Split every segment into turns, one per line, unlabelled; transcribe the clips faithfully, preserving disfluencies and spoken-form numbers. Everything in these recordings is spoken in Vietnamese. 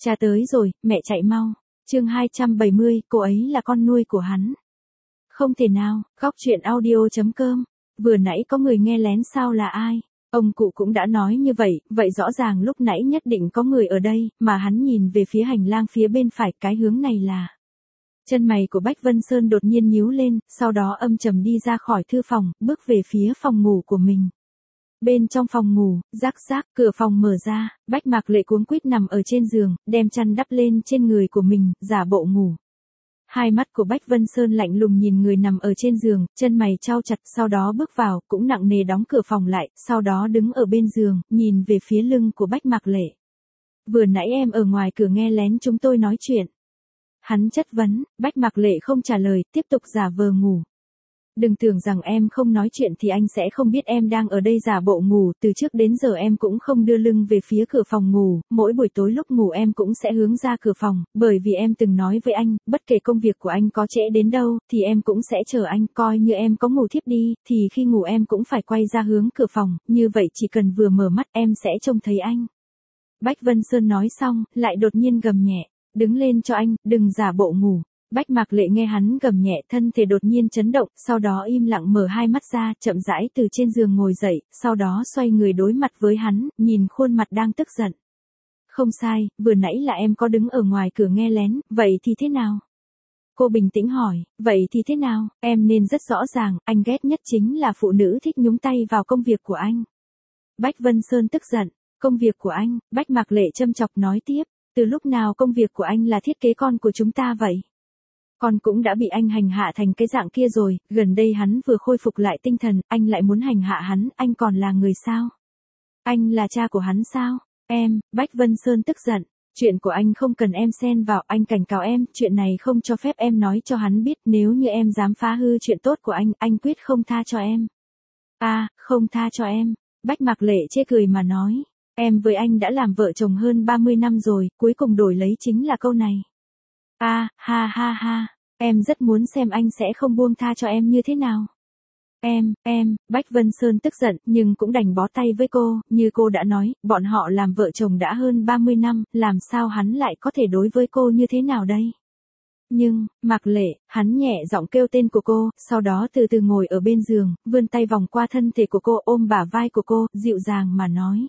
Cha tới rồi, mẹ chạy mau. Chương hai trăm bảy mươi, cô ấy là con nuôi của hắn. Không thể nào, góc truyện audio chấm com. Vừa nãy có người nghe lén sao là ai? Ông cụ cũng đã nói như vậy, vậy rõ ràng lúc nãy nhất định có người ở đây, mà hắn nhìn về phía hành lang phía bên phải, cái hướng này là... Chân mày của Bách Vân Sơn đột nhiên nhíu lên, sau đó âm trầm đi ra khỏi thư phòng, bước về phía phòng ngủ của mình. Bên trong phòng ngủ, rắc rắc, cửa phòng mở ra, Bách Mạc Lệ cuống quýt nằm ở trên giường, đem chăn đắp lên trên người của mình, giả bộ ngủ. Hai mắt của Bách Vân Sơn lạnh lùng nhìn người nằm ở trên giường, chân mày chau chặt, sau đó bước vào, cũng nặng nề đóng cửa phòng lại, sau đó đứng ở bên giường, nhìn về phía lưng của Bách Mạc Lệ. Vừa nãy em ở ngoài cửa nghe lén chúng tôi nói chuyện. Hắn chất vấn, Bách Mạc Lệ không trả lời, tiếp tục giả vờ ngủ. Đừng tưởng rằng em không nói chuyện thì anh sẽ không biết em đang ở đây giả bộ ngủ, từ trước đến giờ em cũng không đưa lưng về phía cửa phòng ngủ, mỗi buổi tối lúc ngủ em cũng sẽ hướng ra cửa phòng, bởi vì em từng nói với anh, bất kể công việc của anh có trễ đến đâu, thì em cũng sẽ chờ anh, coi như em có ngủ thiếp đi, thì khi ngủ em cũng phải quay ra hướng cửa phòng, như vậy chỉ cần vừa mở mắt em sẽ trông thấy anh. Bách Vân Sơn nói xong, lại đột nhiên gầm nhẹ, đứng lên cho anh, đừng giả bộ ngủ. Bách Mạc Lệ nghe hắn gầm nhẹ, thân thể đột nhiên chấn động, sau đó im lặng mở hai mắt ra, chậm rãi từ trên giường ngồi dậy, sau đó xoay người đối mặt với hắn, nhìn khuôn mặt đang tức giận. Không sai, vừa nãy là em có đứng ở ngoài cửa nghe lén, vậy thì thế nào? Cô bình tĩnh hỏi, vậy thì thế nào? Em nên rất rõ ràng, anh ghét nhất chính là phụ nữ thích nhúng tay vào công việc của anh. Bách Vân Sơn tức giận, công việc của anh, Bách Mạc Lệ châm chọc nói tiếp, từ lúc nào công việc của anh là thiết kế con của chúng ta vậy? Con cũng đã bị anh hành hạ thành cái dạng kia rồi, gần đây hắn vừa khôi phục lại tinh thần, anh lại muốn hành hạ hắn, anh còn là người sao? Anh là cha của hắn sao? Em, Bách Vân Sơn tức giận, chuyện của anh không cần em xen vào, anh cảnh cáo em, chuyện này không cho phép em nói cho hắn biết, nếu như em dám phá hư chuyện tốt của anh, anh quyết không tha cho em. À, không tha cho em, Bách Mạc Lệ chê cười mà nói, em với anh đã làm vợ chồng hơn ba mươi năm rồi, cuối cùng đổi lấy chính là câu này. À, ha ha ha, em rất muốn xem anh sẽ không buông tha cho em như thế nào. Em, em, Bách Vân Sơn tức giận, nhưng cũng đành bó tay với cô, như cô đã nói, bọn họ làm vợ chồng đã hơn ba mươi năm, làm sao hắn lại có thể đối với cô như thế nào đây? Nhưng, Mạc Lệ, hắn nhẹ giọng kêu tên của cô, sau đó từ từ ngồi ở bên giường, vươn tay vòng qua thân thể của cô, ôm bả vai của cô, dịu dàng mà nói.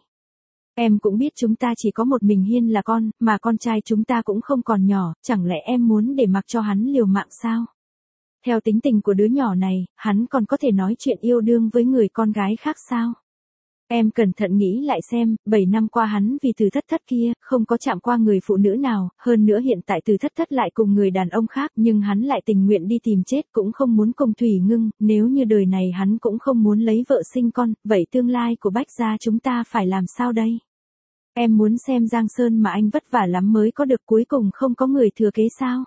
Em cũng biết chúng ta chỉ có một mình Hiên là con, mà con trai chúng ta cũng không còn nhỏ, chẳng lẽ em muốn để mặc cho hắn liều mạng sao? Theo tính tình của đứa nhỏ này, hắn còn có thể nói chuyện yêu đương với người con gái khác sao? Em cẩn thận nghĩ lại xem, bảy năm qua hắn vì Từ Thất Thất kia, không có chạm qua người phụ nữ nào, hơn nữa hiện tại Từ Thất Thất lại cùng người đàn ông khác, nhưng hắn lại tình nguyện đi tìm chết cũng không muốn cùng Thủy Ngưng, nếu như đời này hắn cũng không muốn lấy vợ sinh con, vậy tương lai của Bách gia chúng ta phải làm sao đây? Em muốn xem Giang Sơn mà anh vất vả lắm mới có được cuối cùng không có người thừa kế sao?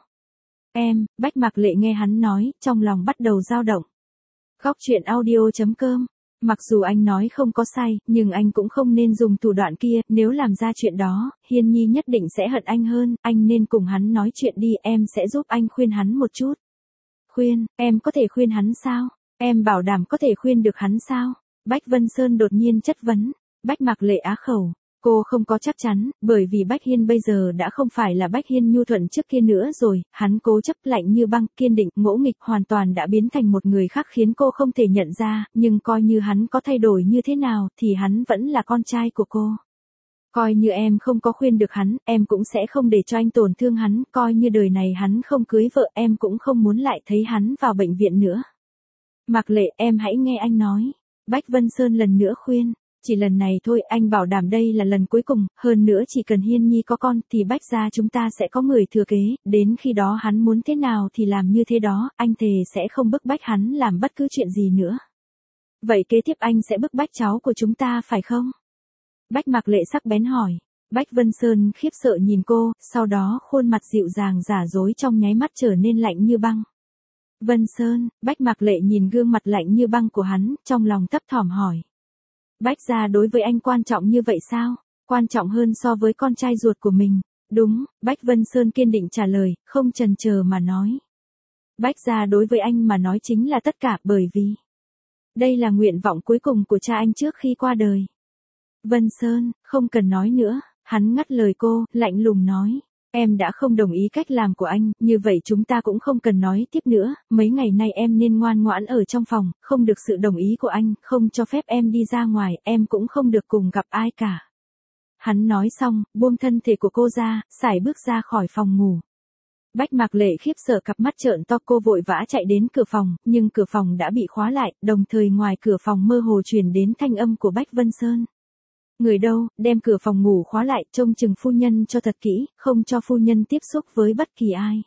Em, Bách Mạc Lệ nghe hắn nói, trong lòng bắt đầu dao động. Góc truyện audio chấm com. Mặc dù anh nói không có sai, nhưng anh cũng không nên dùng thủ đoạn kia, nếu làm ra chuyện đó, Hiên Nhi nhất định sẽ hận anh hơn, anh nên cùng hắn nói chuyện đi, em sẽ giúp anh khuyên hắn một chút. Khuyên, em có thể khuyên hắn sao? Em bảo đảm có thể khuyên được hắn sao? Bách Vân Sơn đột nhiên chất vấn. Bách Mạc Lệ á khẩu. Cô không có chắc chắn, bởi vì Bách Hiên bây giờ đã không phải là Bách Hiên nhu thuận trước kia nữa rồi, hắn cố chấp lạnh như băng, kiên định, ngỗ nghịch, hoàn toàn đã biến thành một người khác khiến cô không thể nhận ra, nhưng coi như hắn có thay đổi như thế nào, thì hắn vẫn là con trai của cô. Coi như em không có khuyên được hắn, em cũng sẽ không để cho anh tổn thương hắn, coi như đời này hắn không cưới vợ, em cũng không muốn lại thấy hắn vào bệnh viện nữa. Mạc Lệ, em hãy nghe anh nói. Bách Vân Sơn lần nữa khuyên. Chỉ lần này thôi, anh bảo đảm đây là lần cuối cùng, hơn nữa chỉ cần Hiên Nhi có con thì Bách gia chúng ta sẽ có người thừa kế, đến khi đó hắn muốn thế nào thì làm như thế đó, anh thề sẽ không bức bách hắn làm bất cứ chuyện gì nữa. Vậy kế tiếp anh sẽ bức bách cháu của chúng ta phải không? Bách Mạc Lệ sắc bén hỏi. Bách Vân Sơn khiếp sợ nhìn cô, sau đó khuôn mặt dịu dàng giả dối trong nháy mắt trở nên lạnh như băng. Vân Sơn, Bách Mạc Lệ nhìn gương mặt lạnh như băng của hắn, trong lòng thấp thỏm hỏi. Bách gia đối với anh quan trọng như vậy sao? Quan trọng hơn so với con trai ruột của mình. Đúng, Bách Vân Sơn kiên định trả lời, không chần chờ mà nói. Bách gia đối với anh mà nói chính là tất cả, bởi vì đây là nguyện vọng cuối cùng của cha anh trước khi qua đời. Vân Sơn, không cần nói nữa, Hắn ngắt lời cô, lạnh lùng nói. Em đã không đồng ý cách làm của anh, như vậy chúng ta cũng không cần nói tiếp nữa, mấy ngày nay em nên ngoan ngoãn ở trong phòng, không được sự đồng ý của anh, không cho phép em đi ra ngoài, em cũng không được cùng gặp ai cả. Hắn nói xong, buông thân thể của cô ra, sải bước ra khỏi phòng ngủ. Bách Mạc Lệ khiếp sợ cặp mắt trợn to, cô vội vã chạy đến cửa phòng, nhưng cửa phòng đã bị khóa lại, đồng thời ngoài cửa phòng mơ hồ truyền đến thanh âm của Bách Vân Sơn. Người đâu, đem cửa phòng ngủ khóa lại, trông chừng phu nhân cho thật kỹ, không cho phu nhân tiếp xúc với bất kỳ ai.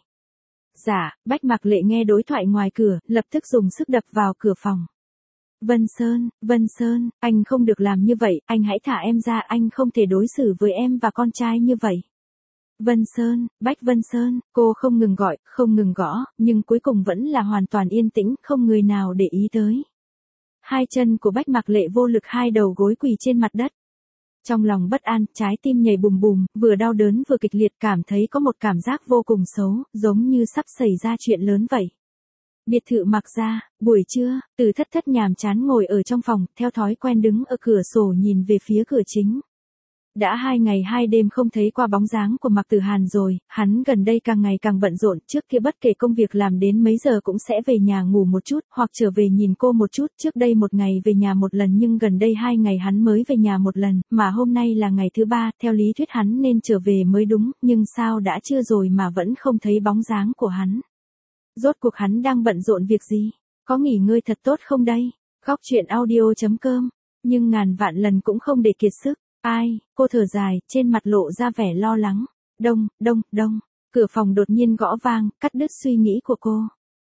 Dạ, Bách Mạc Lệ nghe đối thoại ngoài cửa, lập tức dùng sức đập vào cửa phòng. Vân Sơn, Vân Sơn, anh không được làm như vậy, anh hãy thả em ra, anh không thể đối xử với em và con trai như vậy. Vân Sơn, Bách Vân Sơn, cô không ngừng gọi, không ngừng gõ, nhưng cuối cùng vẫn là hoàn toàn yên tĩnh, không người nào để ý tới. Hai chân của Bách Mạc Lệ vô lực, hai đầu gối quỳ trên mặt đất. Trong lòng bất an, trái tim nhảy bùm bùm, vừa đau đớn vừa kịch liệt, cảm thấy có một cảm giác vô cùng xấu, giống như sắp xảy ra chuyện lớn vậy. Biệt thự Mạc gia, buổi trưa, Từ Thất Thất nhàm chán ngồi ở trong phòng, theo thói quen đứng ở cửa sổ nhìn về phía cửa chính. Đã hai ngày hai đêm không thấy qua bóng dáng của Mạc Tử Hàn rồi, hắn gần đây càng ngày càng bận rộn, trước kia bất kể công việc làm đến mấy giờ cũng sẽ về nhà ngủ một chút, hoặc trở về nhìn cô một chút, trước đây một ngày về nhà một lần nhưng gần đây hai ngày hắn mới về nhà một lần, mà hôm nay là ngày thứ ba, theo lý thuyết hắn nên trở về mới đúng, nhưng sao đã trưa rồi mà vẫn không thấy bóng dáng của hắn. Rốt cuộc hắn đang bận rộn việc gì? Có nghỉ ngơi thật tốt không đây? Góc truyện audio chấm com, nhưng ngàn vạn lần cũng không để kiệt sức. Ai, cô thở dài, trên mặt lộ ra vẻ lo lắng. Đông, đông, đông, cửa phòng đột nhiên gõ vang, cắt đứt suy nghĩ của cô.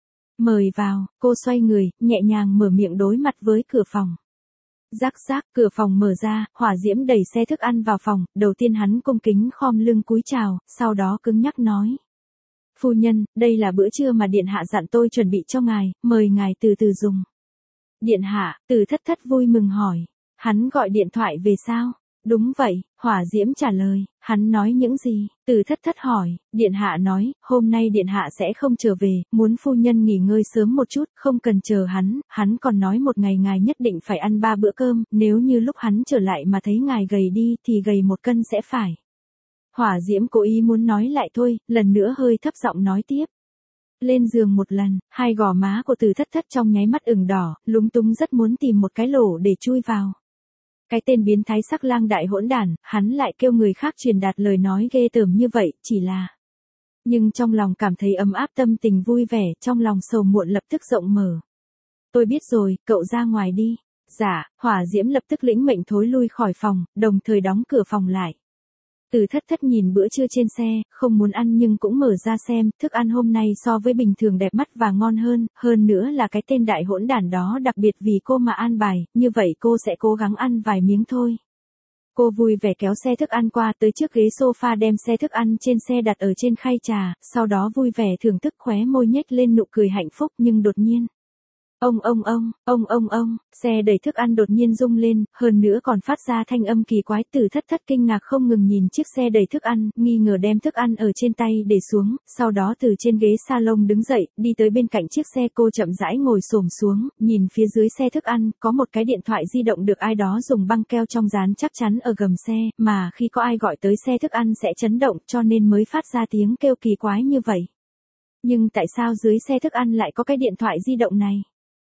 Mời vào, cô xoay người, nhẹ nhàng mở miệng đối mặt với cửa phòng. Rắc rắc, cửa phòng mở ra, Hỏa Diễm đẩy xe thức ăn vào phòng, đầu tiên hắn cung kính khom lưng cúi chào, sau đó cứng nhắc nói. Phu nhân, đây là bữa trưa mà Điện Hạ dặn tôi chuẩn bị cho ngài, mời ngài từ từ dùng. Điện Hạ, Từ Thất Thất vui mừng hỏi. Hắn gọi điện thoại về sao? Đúng vậy, Hỏa Diễm trả lời. Hắn nói những gì? Từ Thất Thất hỏi. Điện Hạ nói, hôm nay Điện Hạ sẽ không trở về, muốn phu nhân nghỉ ngơi sớm một chút, không cần chờ hắn. Hắn còn nói một ngày ngài nhất định phải ăn ba bữa cơm, nếu như lúc hắn trở lại mà thấy ngài gầy đi thì gầy một cân sẽ phải. Hỏa Diễm cố ý muốn nói lại thôi, lần nữa hơi thấp giọng nói tiếp. Lên giường một lần, hai gò má của Từ Thất Thất trong nháy mắt ửng đỏ, lúng túng rất muốn tìm một cái lỗ để chui vào. Cái tên biến thái sắc lang đại hỗn đản, hắn lại kêu người khác truyền đạt lời nói ghê tởm như vậy, chỉ là. Nhưng trong lòng cảm thấy ấm áp, tâm tình vui vẻ, trong lòng sầu muộn lập tức rộng mở. Tôi biết rồi, cậu ra ngoài đi. Dạ, Hỏa Diễm lập tức lĩnh mệnh thối lui khỏi phòng, đồng thời đóng cửa phòng lại. Từ Thất Thất nhìn bữa trưa trên xe, không muốn ăn nhưng cũng mở ra xem, thức ăn hôm nay so với bình thường đẹp mắt và ngon hơn, hơn nữa là cái tên đại hỗn đản đó đặc biệt vì cô mà an bài, như vậy cô sẽ cố gắng ăn vài miếng thôi. Cô vui vẻ kéo xe thức ăn qua tới trước ghế sofa, đem xe thức ăn trên xe đặt ở trên khay trà, sau đó vui vẻ thưởng thức, khóe môi nhếch lên nụ cười hạnh phúc, nhưng đột nhiên. Ông ông ông, ông ông ông, xe đẩy thức ăn đột nhiên rung lên, hơn nữa còn phát ra thanh âm kỳ quái. Từ Thất Thất kinh ngạc không ngừng nhìn chiếc xe đẩy thức ăn, nghi ngờ đem thức ăn ở trên tay để xuống, sau đó từ trên ghế salon đứng dậy, đi tới bên cạnh chiếc xe, cô chậm rãi ngồi xổm xuống, nhìn phía dưới xe thức ăn, có một cái điện thoại di động được ai đó dùng băng keo trong dán chắc chắn ở gầm xe, mà khi có ai gọi tới xe thức ăn sẽ chấn động, cho nên mới phát ra tiếng kêu kỳ quái như vậy. Nhưng tại sao dưới xe thức ăn lại có cái điện thoại di động này?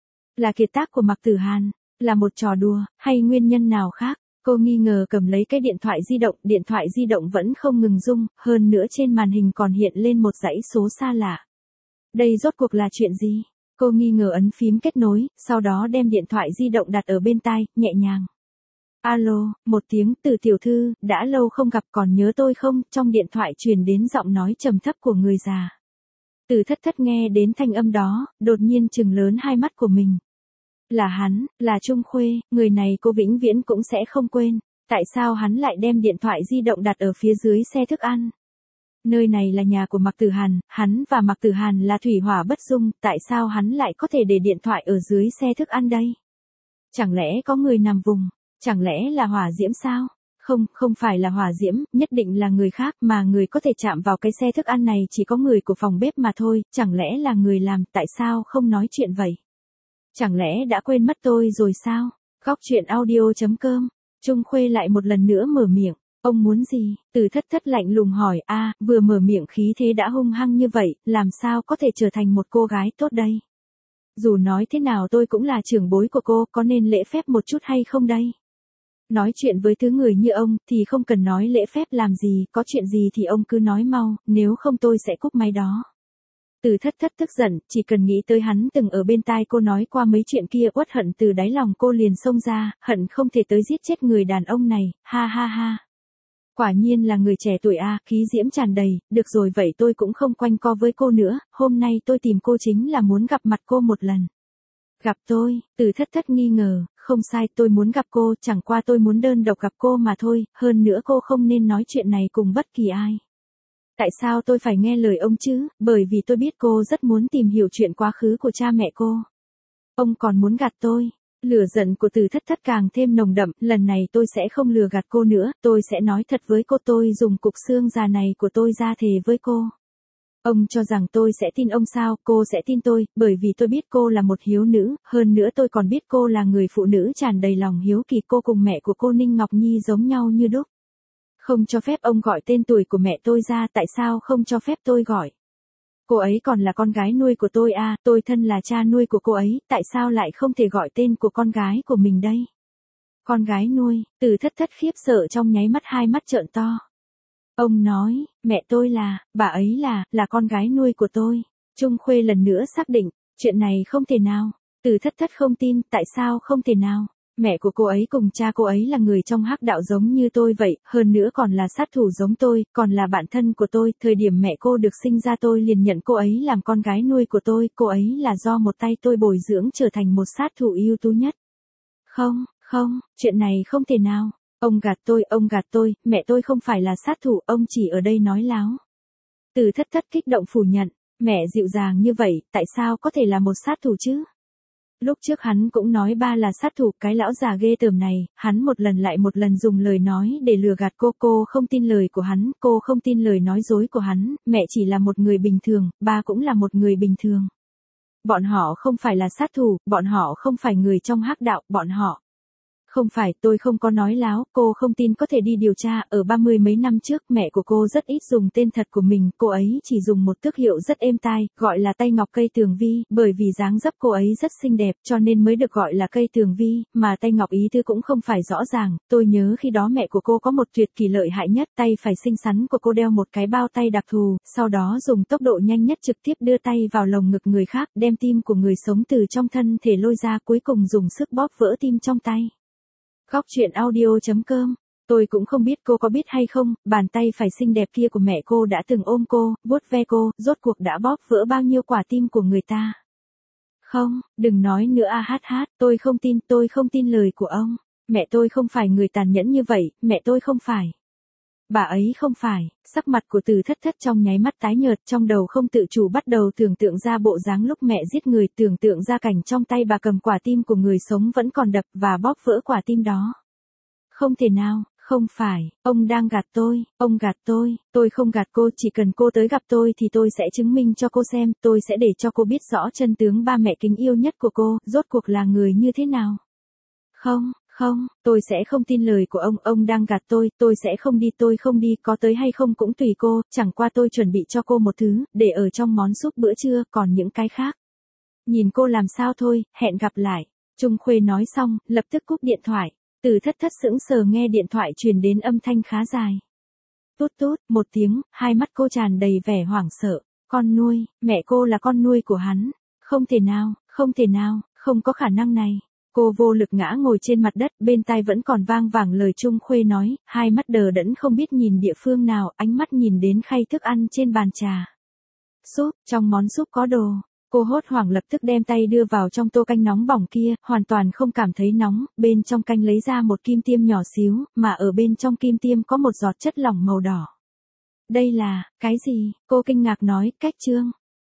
Là kiệt tác của Mạc Tử Hàn, là một trò đùa, hay nguyên nhân nào khác? Cô nghi ngờ cầm lấy cái điện thoại di động, điện thoại di động vẫn không ngừng rung, hơn nữa trên màn hình còn hiện lên một dãy số xa lạ. Đây rốt cuộc là chuyện gì? Cô nghi ngờ ấn phím kết nối, sau đó đem điện thoại di động đặt ở bên tai, nhẹ nhàng. Alo, một tiếng. Từ tiểu thư, đã lâu không gặp, còn nhớ tôi không? Trong điện thoại truyền đến giọng nói trầm thấp của người già. Từ Thất Thất nghe đến thanh âm đó, đột nhiên trừng lớn hai mắt của mình. Là hắn, là Trung Khuê, người này cô vĩnh viễn cũng sẽ không quên. Tại sao hắn lại đem điện thoại di động đặt ở phía dưới xe thức ăn? Nơi này là nhà của Mạc Tử Hàn, hắn và Mạc Tử Hàn là thủy hỏa bất dung, tại sao hắn lại có thể để điện thoại ở dưới xe thức ăn đây? Chẳng lẽ có người nằm vùng? Chẳng lẽ là Hỏa Diễm sao? Không, không phải là Hỏa Diễm, nhất định là người khác, mà người có thể chạm vào cái xe thức ăn này chỉ có người của phòng bếp mà thôi, chẳng lẽ là người làm, tại sao không nói chuyện vậy? Chẳng lẽ đã quên mất tôi rồi sao? Góc truyện audio chấm com, Trung Khuê lại một lần nữa mở miệng. Ông muốn gì? Từ thất thất lạnh lùng hỏi, a vừa mở miệng khí thế đã hung hăng như vậy, làm sao có thể trở thành một cô gái tốt đây? Dù nói thế nào tôi cũng là trưởng bối của cô, có nên lễ phép một chút hay không đây? Nói chuyện với thứ người như ông, thì không cần nói lễ phép làm gì, có chuyện gì thì ông cứ nói mau, nếu không tôi sẽ cúp máy đó. Từ thất thất tức giận, chỉ cần nghĩ tới hắn từng ở bên tai cô nói qua mấy chuyện kia, uất hận từ đáy lòng cô liền xông ra, hận không thể tới giết chết người đàn ông này, ha ha ha. Quả nhiên là người trẻ tuổi a, khí diễm tràn đầy, được rồi vậy tôi cũng không quanh co với cô nữa, hôm nay tôi tìm cô chính là muốn gặp mặt cô một lần. Gặp tôi, từ thất thất nghi ngờ, không sai tôi muốn gặp cô, chẳng qua tôi muốn đơn độc gặp cô mà thôi, hơn nữa cô không nên nói chuyện này cùng bất kỳ ai. Tại sao tôi phải nghe lời ông chứ, bởi vì tôi biết cô rất muốn tìm hiểu chuyện quá khứ của cha mẹ cô. Ông còn muốn gạt tôi. Lửa giận của từ thất thất càng thêm nồng đậm, lần này tôi sẽ không lừa gạt cô nữa, tôi sẽ nói thật với cô, tôi dùng cục xương già này của tôi ra thề với cô. Ông cho rằng tôi sẽ tin ông sao, cô sẽ tin tôi, bởi vì tôi biết cô là một hiếu nữ, hơn nữa tôi còn biết cô là người phụ nữ tràn đầy lòng hiếu kỳ, cô cùng mẹ của cô Ninh Ngọc Nhi giống nhau như đúc. Không cho phép ông gọi tên tuổi của mẹ tôi ra, tại sao không cho phép tôi gọi? Cô ấy còn là con gái nuôi của tôi à, tôi thân là cha nuôi của cô ấy, tại sao lại không thể gọi tên của con gái của mình đây? Con gái nuôi, từ thất thất khiếp sợ trong nháy mắt hai mắt trợn to. Ông nói, mẹ tôi là, bà ấy là, là con gái nuôi của tôi. Trung Khuê lần nữa xác định, chuyện này không thể nào. Từ thất thất không tin, tại sao không thể nào? Mẹ của cô ấy cùng cha cô ấy là người trong hắc đạo giống như tôi vậy, hơn nữa còn là sát thủ giống tôi, còn là bạn thân của tôi, thời điểm mẹ cô được sinh ra tôi liền nhận cô ấy làm con gái nuôi của tôi, cô ấy là do một tay tôi bồi dưỡng trở thành một sát thủ ưu tú nhất. Không, không, chuyện này không thể nào. Ông gạt tôi, ông gạt tôi, mẹ tôi không phải là sát thủ, ông chỉ ở đây nói láo. Từ thất thất kích động phủ nhận, mẹ dịu dàng như vậy, tại sao có thể là một sát thủ chứ? Lúc trước hắn cũng nói ba là sát thủ, cái lão già ghê tởm này, hắn một lần lại một lần dùng lời nói để lừa gạt cô, cô không tin lời của hắn, cô không tin lời nói dối của hắn, mẹ chỉ là một người bình thường, ba cũng là một người bình thường. Bọn họ không phải là sát thủ, bọn họ không phải người trong hắc đạo, bọn họ. Không phải, tôi không có nói láo, cô không tin có thể đi điều tra, ở ba mươi mấy năm trước mẹ của cô rất ít dùng tên thật của mình, cô ấy chỉ dùng một tước hiệu rất êm tai, gọi là Tay Ngọc Cây Tường Vi, bởi vì dáng dấp cô ấy rất xinh đẹp cho nên mới được gọi là Cây Tường Vi, mà Tay Ngọc ý tứ cũng không phải rõ ràng, tôi nhớ khi đó mẹ của cô có một tuyệt kỳ lợi hại nhất, tay phải xinh xắn của cô đeo một cái bao tay đặc thù, sau đó dùng tốc độ nhanh nhất trực tiếp đưa tay vào lồng ngực người khác, đem tim của người sống từ trong thân thể lôi ra, cuối cùng dùng sức bóp vỡ tim trong tay. Góc truyện audio chấm com. Tôi cũng không biết cô có biết hay không, bàn tay phải xinh đẹp kia của mẹ cô đã từng ôm cô, vuốt ve cô, rốt cuộc đã bóp vỡ bao nhiêu quả tim của người ta. Không, đừng nói nữa a hát hát, tôi không tin, tôi không tin lời của ông. Mẹ tôi không phải người tàn nhẫn như vậy, mẹ tôi không phải. Bà ấy không phải, sắc mặt của từ thất thất trong nháy mắt tái nhợt, trong đầu không tự chủ bắt đầu tưởng tượng ra bộ dáng lúc mẹ giết người, tưởng tượng ra cảnh trong tay bà cầm quả tim của người sống vẫn còn đập và bóp vỡ quả tim đó. Không thể nào, không phải, ông đang gạt tôi, ông gạt tôi, tôi không gạt cô, chỉ cần cô tới gặp tôi thì tôi sẽ chứng minh cho cô xem, tôi sẽ để cho cô biết rõ chân tướng ba mẹ kính yêu nhất của cô, rốt cuộc là người như thế nào. Không. Không, tôi sẽ không tin lời của ông, ông đang gạt tôi, tôi sẽ không đi, tôi không đi, có tới hay không cũng tùy cô, chẳng qua tôi chuẩn bị cho cô một thứ, để ở trong món súp bữa trưa, còn những cái khác. Nhìn cô làm sao thôi, hẹn gặp lại. Trung Khuê nói xong, lập tức cúp điện thoại. Từ thất thất sững sờ nghe điện thoại truyền đến âm thanh khá dài. Tút tút, một tiếng, hai mắt cô tràn đầy vẻ hoảng sợ. Con nuôi, mẹ cô là con nuôi của hắn. Không thể nào, không thể nào, không có khả năng này. Cô vô lực ngã ngồi trên mặt đất, bên tai vẫn còn vang vẳng lời Trung Khuê nói, hai mắt đờ đẫn không biết nhìn địa phương nào, ánh mắt nhìn đến khay thức ăn trên bàn trà. Súp, trong món súp có đồ. Cô hốt hoảng lập tức đem tay đưa vào trong tô canh nóng bỏng kia, hoàn toàn không cảm thấy nóng, bên trong canh lấy ra một kim tiêm nhỏ xíu, mà ở bên trong kim tiêm có một giọt chất lỏng màu đỏ. Đây là, cái gì? Cô kinh ngạc nói, cách trương.